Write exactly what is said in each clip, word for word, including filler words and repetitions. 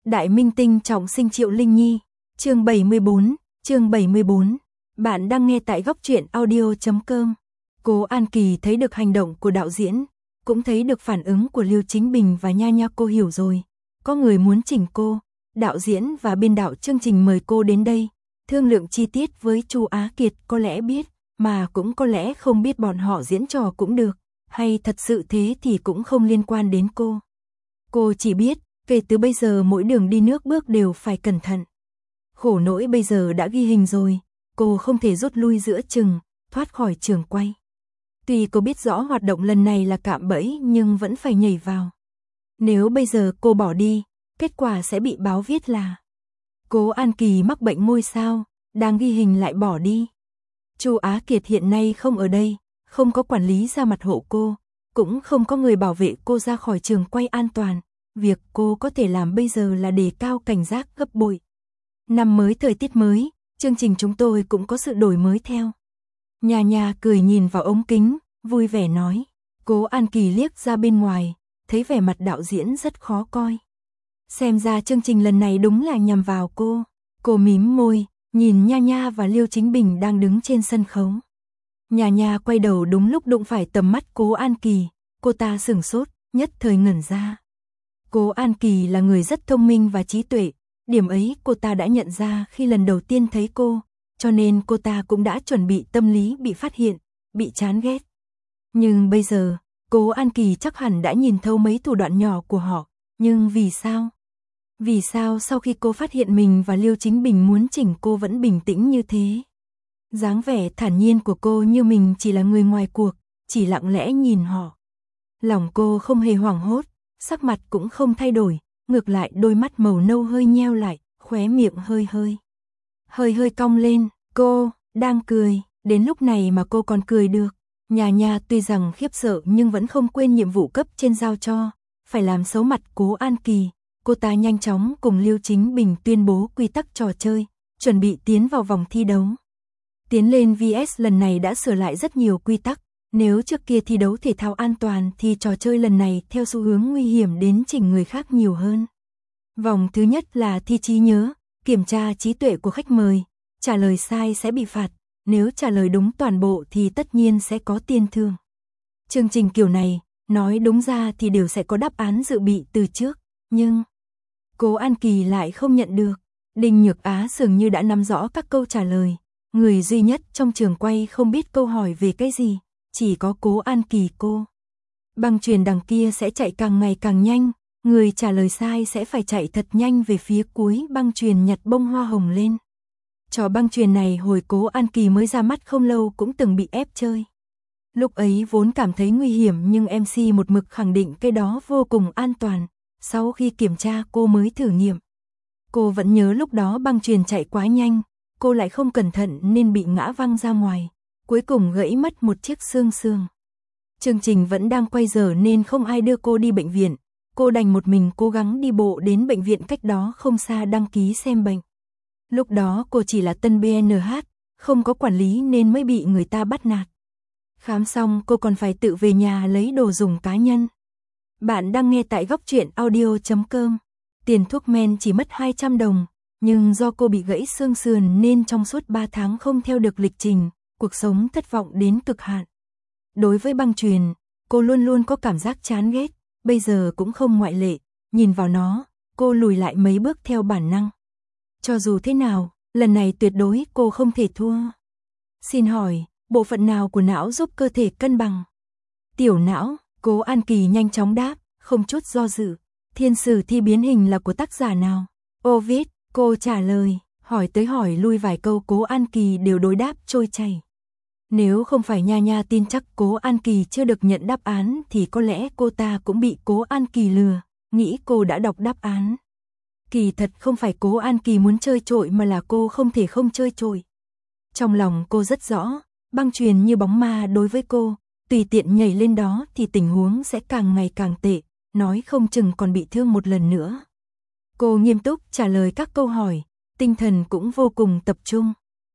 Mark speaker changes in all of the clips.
Speaker 1: Đại minh tinh trọng sinh Triệu Linh Nhi, chương bảy mươi bốn, chương bảy mươi bốn. Bạn đang nghe tại góc truyện audio chấm com. Cố An Kỳ thấy được hành động của đạo diễn, cũng thấy được phản ứng của Lưu Chính Bình và Nha Nha. Cô hiểu rồi, có người muốn chỉnh cô. Đạo diễn và biên đạo chương trình mời cô đến đây, thương lượng chi tiết với Chu Á Kiệt, có lẽ biết, mà cũng có lẽ không biết bọn họ diễn trò cũng được, hay thật sự thế thì cũng không liên quan đến cô. Cô chỉ biết, kể từ bây giờ mỗi đường đi nước bước đều phải cẩn thận. Khổ nỗi bây giờ đã ghi hình rồi, cô không thể rút lui giữa chừng, thoát khỏi trường quay. Tuy cô biết rõ hoạt động lần này là cạm bẫy nhưng vẫn phải nhảy vào. Nếu bây giờ cô bỏ đi, kết quả sẽ bị báo viết là Cố An Kỳ mắc bệnh ngôi sao, đang ghi hình lại bỏ đi. Chu Á Kiệt hiện nay không ở đây, không có quản lý ra mặt hộ cô, cũng không có người bảo vệ cô ra khỏi trường quay an toàn. Việc cô có thể làm bây giờ là đề cao cảnh giác gấp bội. Năm mới thời tiết mới, chương trình chúng tôi cũng có sự đổi mới theo. Nha Nha cười nhìn vào ống kính, vui vẻ nói. Cố An Kỳ liếc ra bên ngoài, thấy vẻ mặt đạo diễn rất khó coi. Xem ra chương trình lần này đúng là nhằm vào cô. Cô mím môi, nhìn Nha Nha và Liêu Chính Bình đang đứng trên sân khấu. Nha Nha quay đầu đúng lúc đụng phải tầm mắt Cố An Kỳ, cô ta sửng sốt, nhất thời ngẩn ra. Cố An Kỳ là người rất thông minh và trí tuệ, điểm ấy cô ta đã nhận ra khi lần đầu tiên thấy cô, cho nên cô ta cũng đã chuẩn bị tâm lý bị phát hiện, bị chán ghét. Nhưng bây giờ, Cố An Kỳ chắc hẳn đã nhìn thấu mấy thủ đoạn nhỏ của họ, nhưng vì sao? Vì sao sau khi cô phát hiện mình và Liêu Chính Bình muốn chỉnh cô vẫn bình tĩnh như thế? Dáng vẻ thản nhiên của cô như mình chỉ là người ngoài cuộc, chỉ lặng lẽ nhìn họ. Lòng cô không hề hoảng hốt, sắc mặt cũng không thay đổi, ngược lại đôi mắt màu nâu hơi nheo lại, khóe miệng hơi hơi. Hơi hơi cong lên, cô, đang cười, đến lúc này mà cô còn cười được. Nha Nha tuy rằng khiếp sợ nhưng vẫn không quên nhiệm vụ cấp trên giao cho, phải làm xấu mặt Cố An Kỳ. Cô ta nhanh chóng cùng Liêu Chính Bình tuyên bố quy tắc trò chơi, chuẩn bị tiến vào vòng thi đấu. Tiến lên vê ét lần này đã sửa lại rất nhiều quy tắc, nếu trước kia thi đấu thể thao an toàn thì trò chơi lần này theo xu hướng nguy hiểm đến chỉnh người khác nhiều hơn. Vòng thứ nhất là thi trí nhớ, kiểm tra trí tuệ của khách mời, trả lời sai sẽ bị phạt, nếu trả lời đúng toàn bộ thì tất nhiên sẽ có tiền thưởng. Chương trình kiểu này, nói đúng ra thì đều sẽ có đáp án dự bị từ trước, nhưng Cố An Kỳ lại không nhận được. Đinh Nhược Á dường như đã nắm rõ các câu trả lời, người duy nhất trong trường quay không biết câu hỏi về cái gì, chỉ có Cố An Kỳ cô. Băng chuyền đằng kia sẽ chạy càng ngày càng nhanh, người trả lời sai sẽ phải chạy thật nhanh về phía cuối băng chuyền nhặt bông hoa hồng lên. Trò băng chuyền này hồi Cố An Kỳ mới ra mắt không lâu cũng từng bị ép chơi. Lúc ấy vốn cảm thấy nguy hiểm nhưng em xê một mực khẳng định cái đó vô cùng an toàn, sau khi kiểm tra cô mới thử nghiệm. Cô vẫn nhớ lúc đó băng chuyền chạy quá nhanh, cô lại không cẩn thận nên bị ngã văng ra ngoài, cuối cùng gãy mất một chiếc xương xương. Chương trình vẫn đang quay giờ nên không ai đưa cô đi bệnh viện, cô đành một mình cố gắng đi bộ đến bệnh viện cách đó không xa đăng ký xem bệnh. Lúc đó cô chỉ là tân bê en hát, không có quản lý nên mới bị người ta bắt nạt. Khám xong cô còn phải tự về nhà lấy đồ dùng cá nhân. Bạn đang nghe tại góc truyện audio chấm com. Tiền thuốc men chỉ mất hai trăm đồng, nhưng do cô bị gãy xương sườn nên trong suốt ba tháng không theo được lịch trình, cuộc sống thất vọng đến cực hạn. Đối với băng chuyền, cô luôn luôn có cảm giác chán ghét, bây giờ cũng không ngoại lệ, nhìn vào nó, cô lùi lại mấy bước theo bản năng. Cho dù thế nào, lần này tuyệt đối cô không thể thua. Xin hỏi, bộ phận nào của não giúp cơ thể cân bằng? Tiểu não. Cố An Kỳ nhanh chóng đáp, không chút do dự. Thiên sử thi biến hình là của tác giả nào? Ovid, cô trả lời, hỏi tới hỏi lui vài câu Cố An Kỳ đều đối đáp trôi chảy. Nếu không phải Nha Nha tin chắc Cố An Kỳ chưa được nhận đáp án thì có lẽ cô ta cũng bị Cố An Kỳ lừa, nghĩ cô đã đọc đáp án. Kỳ thật không phải Cố An Kỳ muốn chơi trội mà là cô không thể không chơi trội. Trong lòng cô rất rõ, băng chuyền như bóng ma đối với cô. Tùy tiện nhảy lên đó thì tình huống sẽ càng ngày càng tệ, nói không chừng còn bị thương một lần nữa. Cô nghiêm túc trả lời các câu hỏi, tinh thần cũng vô cùng tập trung.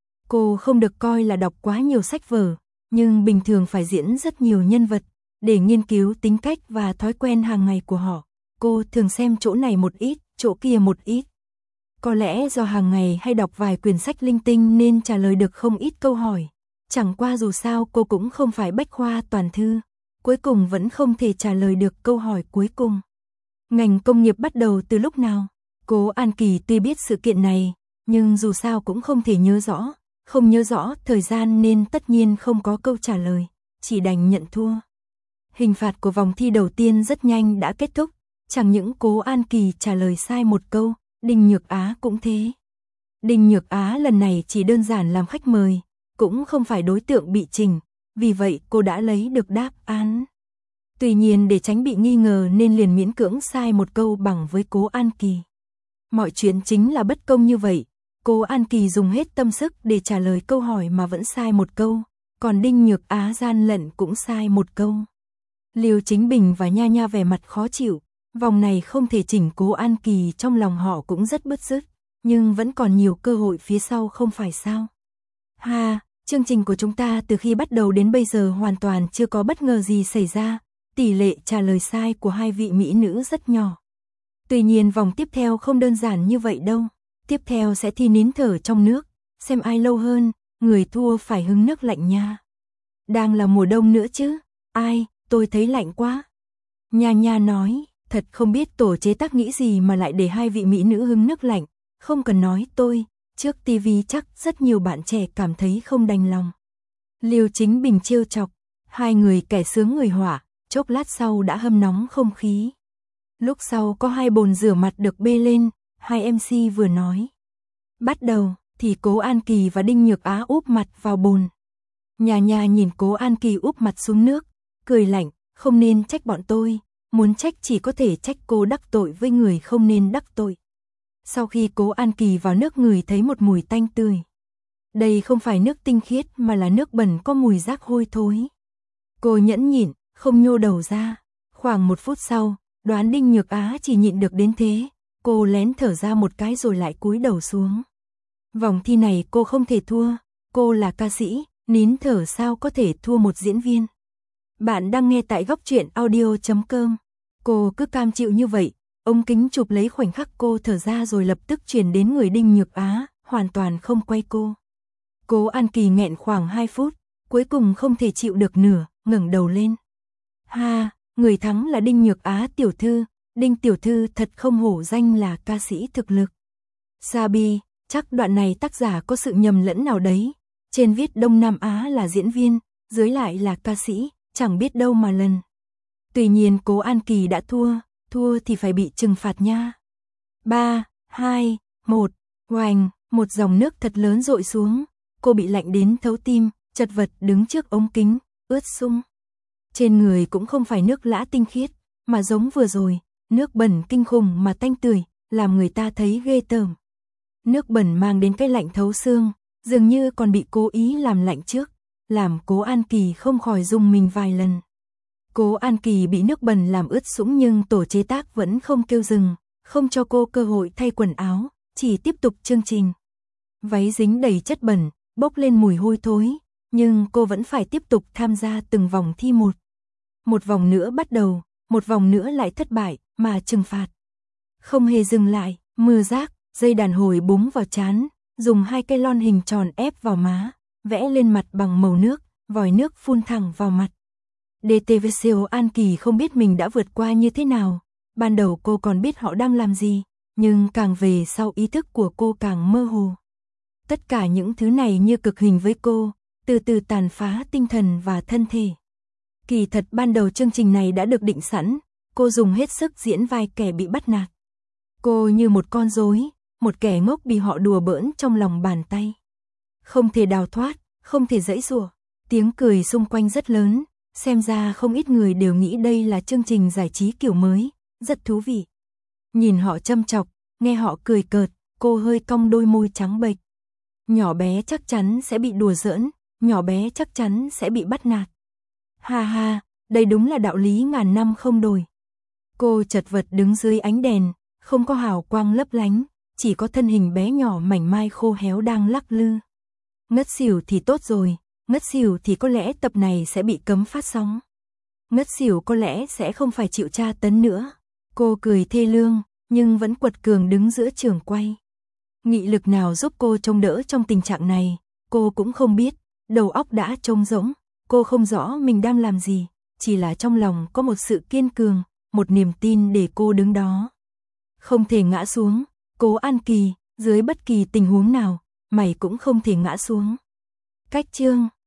Speaker 1: Cô không được coi là đọc quá nhiều sách vở, nhưng bình thường phải diễn rất nhiều nhân vật, để nghiên cứu tính cách và thói quen hàng ngày của họ. Cô thường xem chỗ này một ít, chỗ kia một ít. Có lẽ do hàng ngày hay đọc vài quyển sách linh tinh nên trả lời được không ít câu hỏi. Chẳng qua dù sao cô cũng không phải bách khoa toàn thư. Cuối cùng vẫn không thể trả lời được câu hỏi cuối cùng. Ngành công nghiệp bắt đầu từ lúc nào? Cố An Kỳ tuy biết sự kiện này, nhưng dù sao cũng không thể nhớ rõ. Không nhớ rõ thời gian nên tất nhiên không có câu trả lời. Chỉ đành nhận thua. Hình phạt của vòng thi đầu tiên rất nhanh đã kết thúc. Chẳng những Cố An Kỳ trả lời sai một câu, Đinh Nhược Á cũng thế. Đinh Nhược Á lần này chỉ đơn giản làm khách mời, cũng không phải đối tượng bị chỉnh, vì vậy cô đã lấy được đáp án. Tuy nhiên để tránh bị nghi ngờ nên liền miễn cưỡng sai một câu bằng với Cố An Kỳ. Mọi chuyện chính là bất công như vậy, Cố An Kỳ dùng hết tâm sức để trả lời câu hỏi mà vẫn sai một câu, còn Đinh Nhược Á gian lận cũng sai một câu. Liêu Chính Bình và Nha Nha vẻ mặt khó chịu, vòng này không thể chỉnh Cố An Kỳ trong lòng họ cũng rất bứt rứt, nhưng vẫn còn nhiều cơ hội phía sau không phải sao. Ha, chương trình của chúng ta từ khi bắt đầu đến bây giờ hoàn toàn chưa có bất ngờ gì xảy ra, tỷ lệ trả lời sai của hai vị mỹ nữ rất nhỏ. Tuy nhiên vòng tiếp theo không đơn giản như vậy đâu, tiếp theo sẽ thi nín thở trong nước, xem ai lâu hơn, người thua phải hứng nước lạnh nha. Đang là mùa đông nữa chứ, ai, tôi thấy lạnh quá. Nha Nha nói, thật không biết tổ chế tác nghĩ gì mà lại để hai vị mỹ nữ hứng nước lạnh, không cần nói tôi, trước tivi chắc rất nhiều bạn trẻ cảm thấy không đành lòng. Liêu Chính Bình trêu chọc, hai người kẻ sướng người họa, chốc lát sau đã hâm nóng không khí. Lúc sau có hai bồn rửa mặt được bê lên, hai em xê vừa nói. Bắt đầu, thì Cố An Kỳ và Đinh Nhược Á úp mặt vào bồn. Nha Nha nhìn Cố An Kỳ úp mặt xuống nước, cười lạnh, không nên trách bọn tôi, muốn trách chỉ có thể trách cô đắc tội với người không nên đắc tội. Sau khi Cố An Kỳ vào nước ngửi thấy một mùi tanh tươi. Đây không phải nước tinh khiết mà là nước bẩn có mùi rác hôi thối. Cô nhẫn nhịn, không nhô đầu ra. Khoảng một phút sau, đoán Đinh Nhược Á chỉ nhịn được đến thế. Cô lén thở ra một cái rồi lại cúi đầu xuống. Vòng thi này cô không thể thua. Cô là ca sĩ, nín thở sao có thể thua một diễn viên. Bạn đang nghe tại góc truyện audio chấm com. Cô cứ cam chịu như vậy. Ống kính chụp lấy khoảnh khắc cô thở ra rồi lập tức chuyển đến người Đinh Nhược Á, hoàn toàn không quay cô. Cố An Kỳ nghẹn khoảng hai phút, cuối cùng không thể chịu được nửa, ngẩng đầu lên. Ha, người thắng là Đinh Nhược Á tiểu thư, Đinh tiểu thư thật không hổ danh là ca sĩ thực lực. Sabi, chắc đoạn này tác giả có sự nhầm lẫn nào đấy, trên viết Đông Nam Á là diễn viên, dưới lại là ca sĩ, chẳng biết đâu mà lần. Tuy nhiên Cố An Kỳ đã thua. Thua thì phải bị trừng phạt nha. ba, hai, một, oành, một dòng nước thật lớn dội xuống. Cô bị lạnh đến thấu tim, chật vật đứng trước ống kính, ướt sũng. Trên người cũng không phải nước lã tinh khiết, mà giống vừa rồi, nước bẩn kinh khủng mà tanh tưởi, làm người ta thấy ghê tởm. Nước bẩn mang đến cái lạnh thấu xương, dường như còn bị cố ý làm lạnh trước, làm Cố An Kỳ không khỏi rùng mình vài lần. Cố An Kỳ bị nước bẩn làm ướt sũng nhưng tổ chế tác vẫn không kêu dừng, không cho cô cơ hội thay quần áo, chỉ tiếp tục chương trình. Váy dính đầy chất bẩn, bốc lên mùi hôi thối, nhưng cô vẫn phải tiếp tục tham gia từng vòng thi một. Một vòng nữa bắt đầu, một vòng nữa lại thất bại, mà trừng phạt. Không hề dừng lại, mưa rác, dây đàn hồi búng vào trán, dùng hai cây lon hình tròn ép vào má, vẽ lên mặt bằng màu nước, vòi nước phun thẳng vào mặt. đê tê vê Cố An Kỳ không biết mình đã vượt qua như thế nào, ban đầu cô còn biết họ đang làm gì, nhưng càng về sau ý thức của cô càng mơ hồ. Tất cả những thứ này như cực hình với cô, từ từ tàn phá tinh thần và thân thể. Kỳ thật ban đầu chương trình này đã được định sẵn, cô dùng hết sức diễn vai kẻ bị bắt nạt. Cô như một con rối, một kẻ ngốc bị họ đùa bỡn trong lòng bàn tay. Không thể đào thoát, không thể giãy giụa, tiếng cười xung quanh rất lớn. Xem ra không ít người đều nghĩ đây là chương trình giải trí kiểu mới, rất thú vị. Nhìn họ châm chọc, nghe họ cười cợt, cô hơi cong đôi môi trắng bệch. Nhỏ bé chắc chắn sẽ bị đùa giỡn, nhỏ bé chắc chắn sẽ bị bắt nạt. Ha ha, đây đúng là đạo lý ngàn năm không đổi. Cô chật vật đứng dưới ánh đèn, không có hào quang lấp lánh, chỉ có thân hình bé nhỏ mảnh mai khô héo đang lắc lư. Ngất xỉu thì tốt rồi. Ngất xỉu thì có lẽ tập này sẽ bị cấm phát sóng. Ngất xỉu có lẽ sẽ không phải chịu tra tấn nữa. Cô cười thê lương, nhưng vẫn quật cường đứng giữa trường quay. Nghị lực nào giúp cô chống đỡ trong tình trạng này, cô cũng không biết, đầu óc đã trống rỗng, cô không rõ mình đang làm gì, chỉ là trong lòng có một sự kiên cường, một niềm tin để cô đứng đó. Không thể ngã xuống, Cố An Kỳ, dưới bất kỳ tình huống nào, mày cũng không thể ngã xuống. Cách chương